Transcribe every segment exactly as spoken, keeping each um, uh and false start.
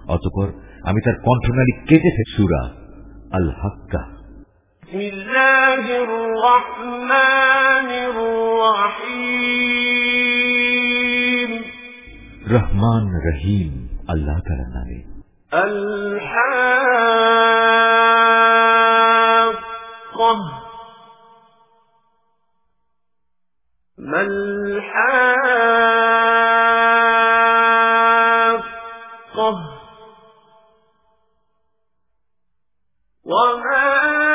অতঃপর আমি তার কণ্ঠনালী কেটে ফেলি। সূরা আল হাক্কা। বিসমিল্লাহির রহমানির রহিম। রহমান রহিম আল্লাহ তাআলার নামে। আল হাক্কা মাল হাক্কা ওয়ামা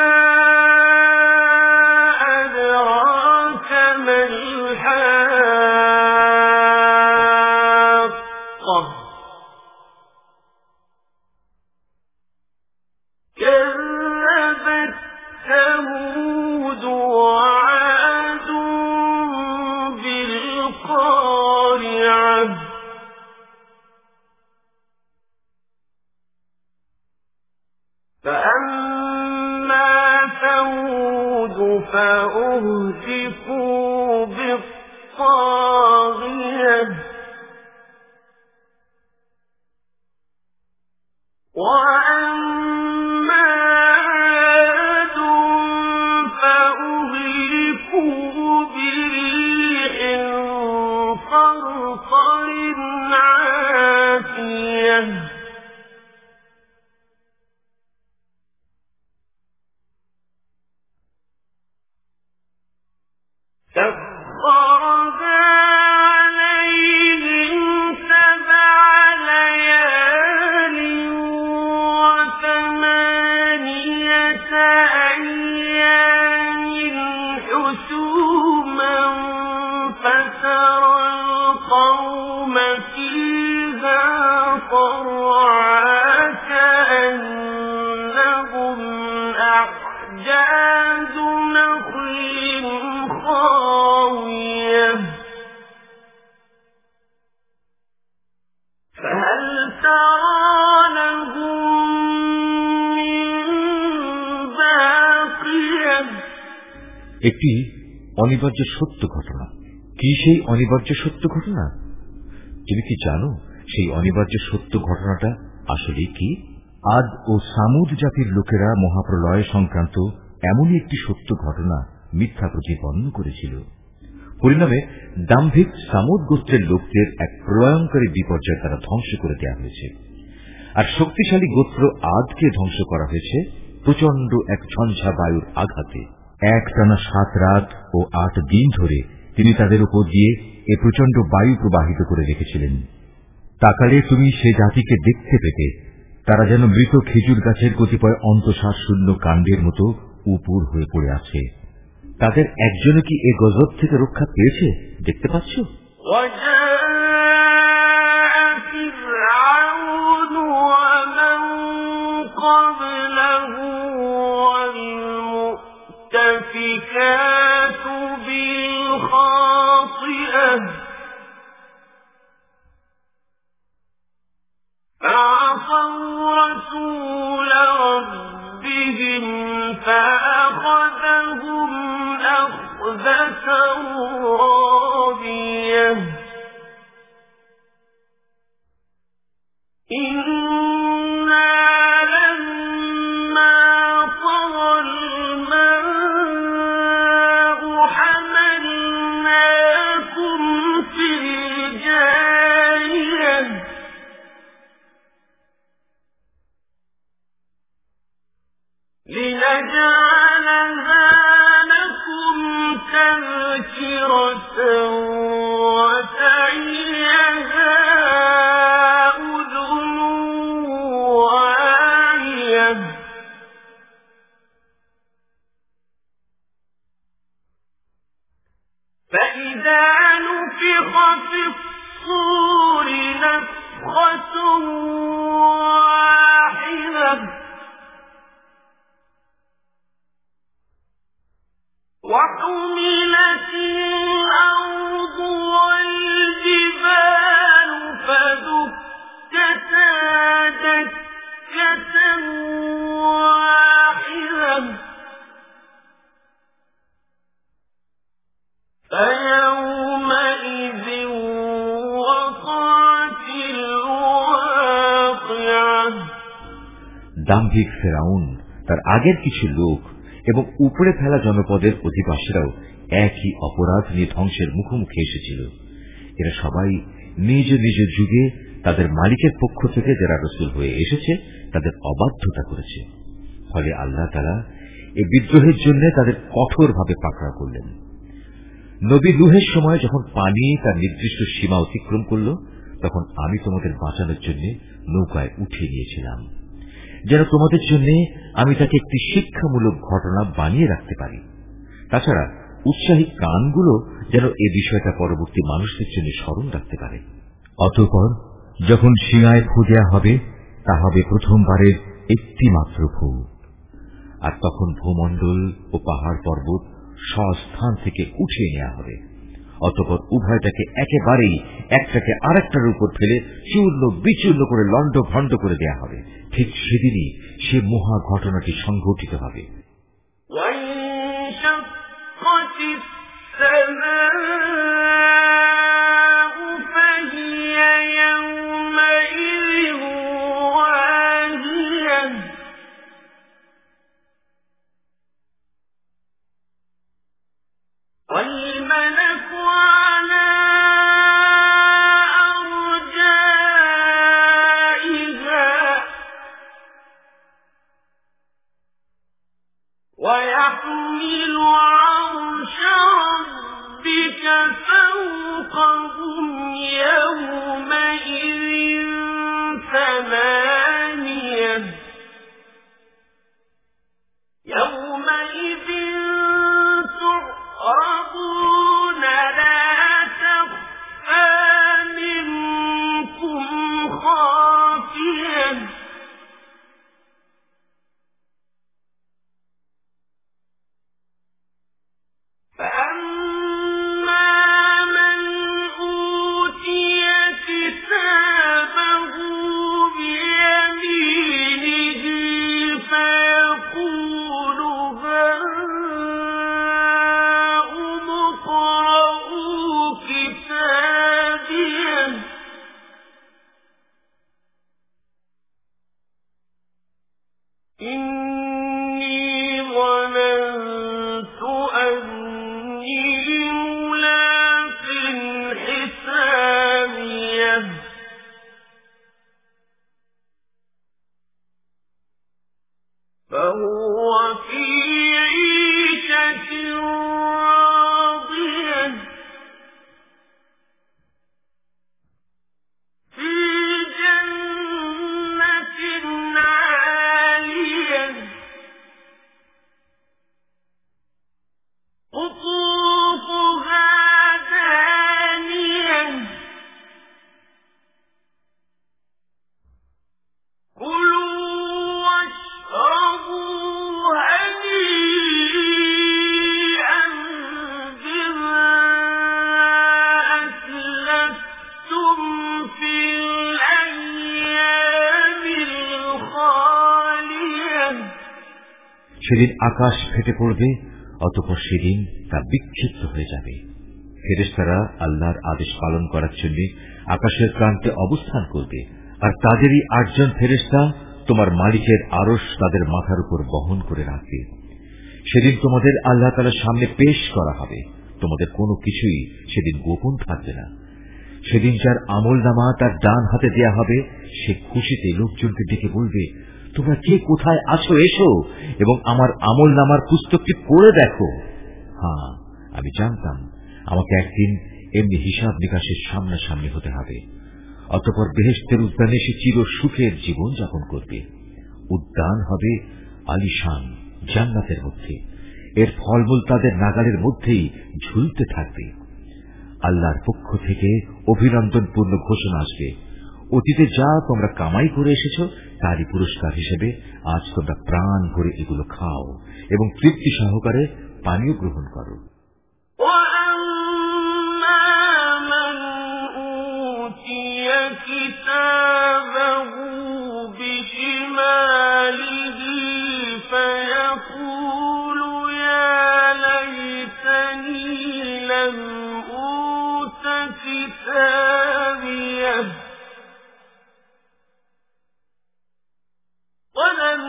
আদরাকা মাল হাক্কা كذبت ثمود وعاد بالقارعة فأما ثمود فأهلكوا بالطاغية وأما عاد فأهلكوا بريح صرصر عاتية سخرها عليهم سبع ليال وثمانية أيام حسوما فترى القوم فيها صرعى كأنهم أعجاز نخل خاوية فهل ترى لهم من باقية। একটি অনিবার্য সত্য ঘটনা। কি সেই অনিবার্য সত্য ঘটনা? তুমি কি জানো সেই অনিবার্য সত্য ঘটনাটা আসলে কি? আদ ও সামুদ জাতির লোকেরা মহাপ্রলয় সংক্রান্ত এমনই একটি সত্য ঘটনা মিথ্যা প্রতিপন্ন করেছিল। পরিণামে দাম্ভিক সামুদ গোত্রের লোকদের এক প্রলয়ঙ্করী বিপর্যয় দ্বারা ধ্বংস করে দেওয়া হয়েছে। আর শক্তিশালী গোত্র আদকে ধ্বংস করা হয়েছে প্রচন্ড এক ঝঞ্ঝা বায়ুর আঘাতে। এক টানা সাত রাত ও আট দিন ধরে তিনি তাদের উপর দিয়ে এ প্রচন্ড বায়ু প্রবাহিত করে রেখেছিলেন। তাকালে তুমি সে জাতিকে দেখতে পেতে তারা যেন মৃত খেজুর গাছের কতিপয় অন্তঃশ্বাস শূন্য কাণ্ডের মতো উপুর হয়ে পড়ে আছে। তাদের একজনে কি এ গজব থেকে রক্ষা পেয়েছে দেখতে পাচ্ছ? فعصوا رسول ربهم فأخذهم أخذة رابية إنا لما طغى الماء حملناكم في الجارية لنجعلها لكم تذكرة وتعيها أذن واعية فإذا نفخ في الصور نفخة واحدة وحملت الأرض والجبال فدكتا دكة واحدة فيومئذ وقعت الواقعة দাম্ভিক ফেরাউন, তার আগের কিছু লোক এবং উপরে ফেলা জনপদের অধিবাসীরাও একই অপরাধ নিয়ে ধ্বংসের মুখোমুখি এসেছিল। এরা সবাই নিজ নিজ যুগে তাদের মালিকের পক্ষ থেকে যারা রসুল হয়ে এসেছে তাদের অবাধ্যতা করেছে। ফলে আল্লাহ তাআলা এই বিদ্রোহের জন্য তাদের কঠোরভাবে পাকড়াও করলেন। নবী নূহের সময় যখন পানি তার নির্দিষ্ট সীমা অতিক্রম করল, তখন আমি তোমাদের বাঁচানোর জন্য নৌকায় উঠিয়ে নিয়েছিলাম, যেন তোমাদের জন্য আমি তাকে একটি শিক্ষামূলক ঘটনা বানিয়ে রাখতে পারি। তাছাড়া উৎসাহী কানগুলো যেন এ বিষয়টা পরবর্তী মানুষদের জন্য স্মরণ রাখতে পারে। অতঃপর যখন শিঙায় ফু দেয়া হবে, তা হবে প্রথমবারের একটি মাত্র ফু, আর তখন ভূমণ্ডল ও পাহাড় পর্বত স্বস্থান থেকে উঠিয়ে নেওয়া হবে। অতঃপর উভয়টাকে একেবারেই একটাকে আরেকটার উপর ফেলে চূর্ণ বিচূর্ণ করে লণ্ড ভণ্ড করে দেয়া হবে। ঠিক সেদিনই সে মহা ঘটনাটি সংঘটিত হবে। والملك على أرجائها ويحمل عرش ربك فوقهم يومئذ ثمانية يومئذ تعرضون لا تخفى منكم خافية فأما من أوتي كتابه بيمينه فيقول هاؤم اقرءوا كتابيه إني ظننت أني ملاق حسابيه فهو في عيشة راضية في جنة عالية قطوفها دانية كلوا واشربوا هنيئا بما أسلفتم في الأيام الخالية সেদিন আকাশ ফেটে পড়বে, অতঃপর সেদিন তা বিক্ষিপ্ত হয়ে যাবে। ফেরেশতারা আল্লাহর আদেশ পালন করার জন্য আকাশের প্রান্তে অবস্থান করবে, আর তাদেরই আটজন ফেরেশতা তোমার মালিকের আরশ তাদের মাথার উপর বহন করে রাখবে। সেদিন তোমাদের আল্লাহ তাআলার সামনে পেশ করা হবে, তোমাদের কোনো কিছুই সেদিন গোপন থাকবে না। সেদিন যার আমলনামা তার ডান হাতে দেয়া হবে, সে খুশিতে লোকজনকে ডেকে বলবে, তোমরা কে কোথায় আছো, এসো এবং আমার আমলনামার পুস্তকটি পড়ে দেখো। হ্যাঁ, আমি জানতাম আমাকে একদিন এমনি হিসাব নিকাশের সামনাসামনি হতে হবে। অতঃপর বেহেশতের উদ্যানে সে চির সুখের জীবন যাপন করবে। উদ্যান হবে আলিশান জান্নাতের মধ্যে, এর ফলমূল তাদের নাগালের মধ্যেই ঝুলতে থাকবে। আল্লাহর পক্ষ থেকে অভিনন্দনপূর্ণ ঘোষণা আসবে, অতীতে যা তোমরা কামাই করে এসেছ তারই পুরস্কার হিসেবে আজ তোমরা প্রাণ ভরে এগুলো খাও এবং তৃপ্তি সহকারে পানীয় গ্রহণ করো। كتابه بشماله فيقول يا ليتني لم أوت كتابيه ولم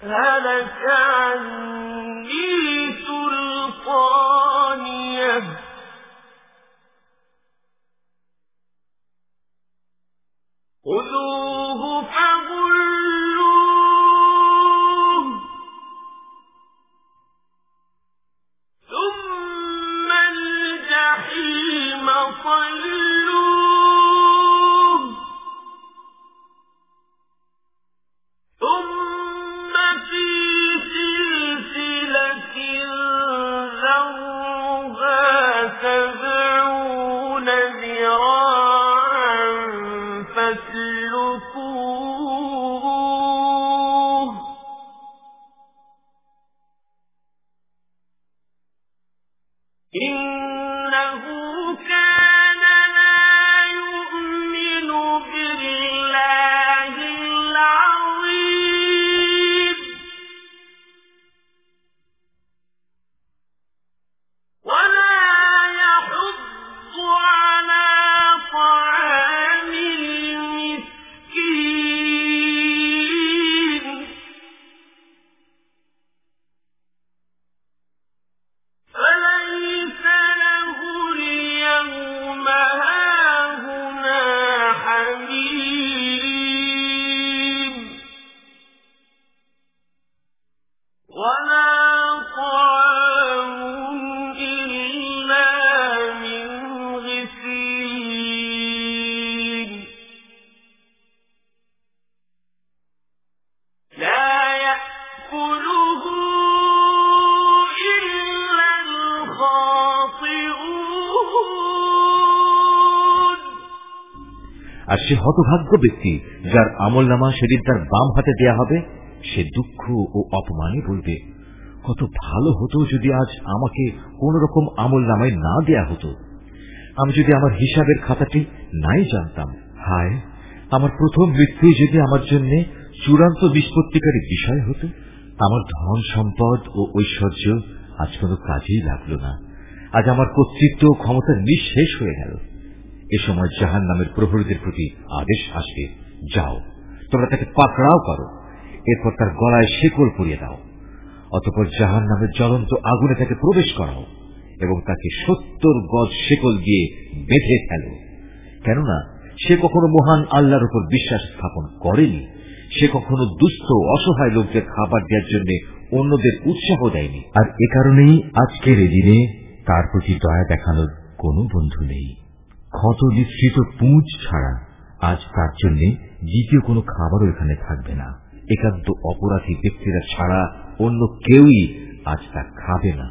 هلك عني سلطانيه خذوه فغلوه ثم الجحيم صلوه ثم في سلسلة ذرعها سبعون ذراعا فاسلكوه إنه كان لا يؤمن بالله العظيم ولا يحض على طعام المسكين فليس له اليوم هاهنا حميم ولا طعام إلا من غسلين لا يأكله إلا الخاطئون আর সে হতভাগ্য ব্যক্তি যার আমলনামা সেদিন তার বাম হাতে দেয়া হবে, সে দুঃখ ও অপমানে বলবে, কত ভালো হতো যদি আজ আমাকে কোন রকম আমলনামায় না দেয়া হতো। আমি যদি আমার হিসাবের খাতাটি নাই জানতাম। হায়, আমার প্রথম মৃত্যুই যদি আমার জন্য চূড়ান্ত নিষ্পত্তিকারী বিষয় হতো। আমার ধন সম্পদ ও ঐশ্বর্য আজ কোনো কাজেই লাগল না। আজ আমার কর্তৃত্ব ও ক্ষমতা নিঃশেষ হয়ে গেল। এ সময় জাহান্নামের প্রহরীদের প্রতি আদেশ আসবে, যাও তোমরা তাকে পাকড়াও করো, এরপর তার গলায় শেকল পরিয়ে দাও। অতঃপর জাহান্নামের জ্বলন্ত আগুনে তাকে প্রবেশ করাও এবং তাকে সত্তর গজ শেকল দিয়ে বেঁধে ফেলো। কেননা সে কখনো মহান আল্লাহর উপর বিশ্বাস স্থাপন করেনি, সে কখনো দুস্থ অসহায় লোকদের খাবার দেওয়ার জন্য অন্যদের উৎসাহ দেয়নি। আর এ কারণেই আজকের এই দিনে তার প্রতি দয়া দেখানোর কোনো বন্ধু নেই। ক্ষত নিঃসৃত পুঁজ ছাড়া আজ তার জন্য দ্বিতীয় কোনো খাবারও এখানে থাকবে না। একান্ত অপরাধী ব্যক্তিরা ছাড়া অন্য কেউই আজ তা খাবে না।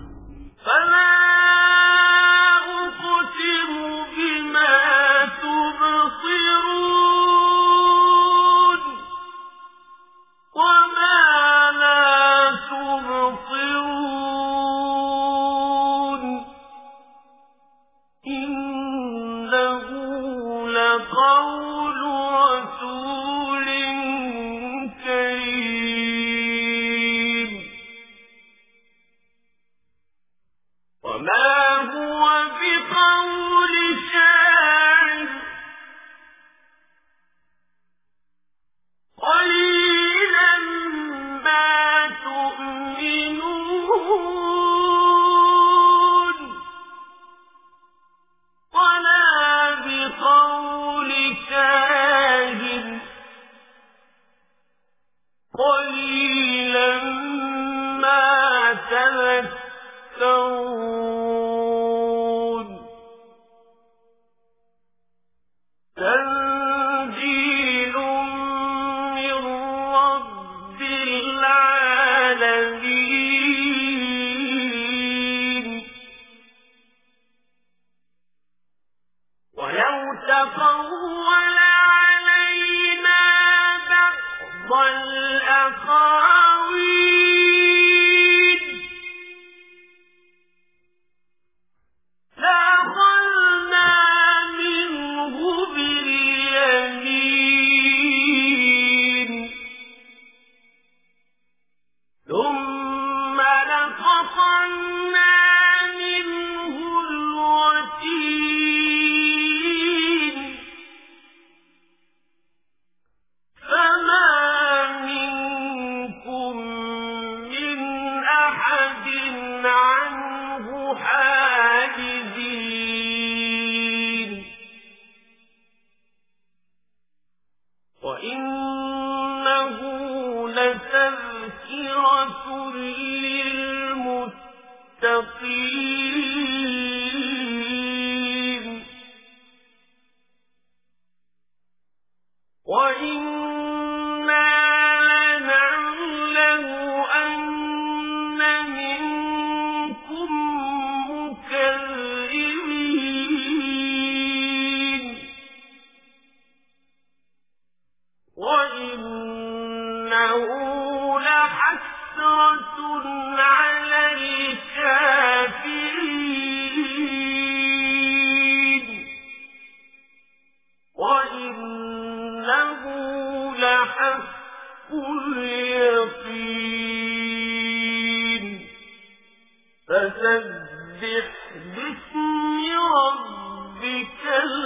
عنه حاجزين وإنه لتذكرة للمتقين وإنا لنعلم أن منكم مكذبين وإنه لحسرة على الكافرين وإنه لحق اليقين فسبح باسم ربك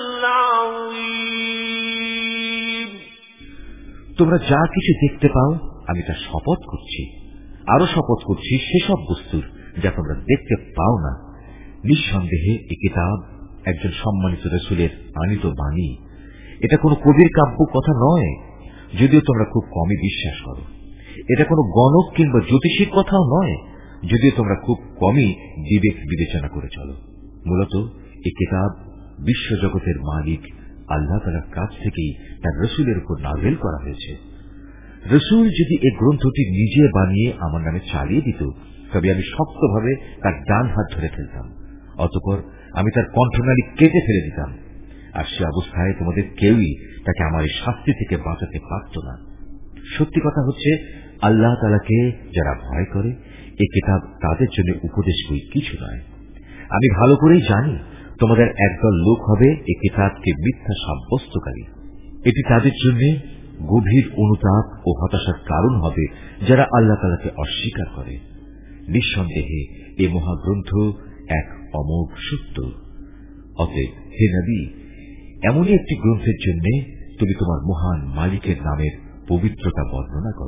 العظيم তোমরা যা কিছু দেখতে পাও আমি তা শপথ করছি, আরো শপথ করছি সেসব বস্তুর যা তোমরা দেখতে পাও না। নিঃসন্দেহে এই কিতাব একজন সম্মানিত রাসূলের আনিত বাণী। এটা কোনো কবির কাব্য কথা নয়, যদিও তোমরা খুব কমই বিশ্বাস করো। এটা কোনো গণক কিংবা জ্যোতিষীর কথাও নয়, যদিও তোমরা খুব কমই বিবেক বিবেচনা করে চলো। মূলত এই কিতাব বিশ্বজগতের মালিক আল্লাহ তাআলার কাছ থেকেই তার রাসূলের উপর নাযিল করা হয়েছে। রাসূল যদি এই গ্রন্থটি নিজে বানিয়ে আমার নামে চালিয়ে দিত, তবে আমি শক্তভাবে তার ডান হাত ধরে ফেলতাম, অতঃপর আমি তার কণ্ঠনালী কেটে ফেলে দিতাম। আর সে অবস্থায় তোমাদের কেউই তাকে আমার এই শাস্তি থেকে বাঁচাতে পারত না। সত্যি কথা হচ্ছে, আল্লাহ তাআলাকে যারা ভয় করে এই কিতাব তাদের জন্য উপদেশ বই কিছু নয়। আমি ভালো করেই জানি তোমাদের একদল লোক হবে এই কিতাবকে মিথ্যা সাব্যস্তকারী। এটি তাদের জন্য গভীর অনুতাপ ও হতাশার কারণ হবে যারা আল্লাহ তাআলাকে অস্বীকার করে। নিঃসন্দেহে এই মহাগ্রন্থ এক অমোঘ সত্য। অতএব হে নবী, এমনই একটি গ্রন্থের জন্য তুমি তোমার মহান মালিকের নামের পবিত্রতা বর্ণনা করো।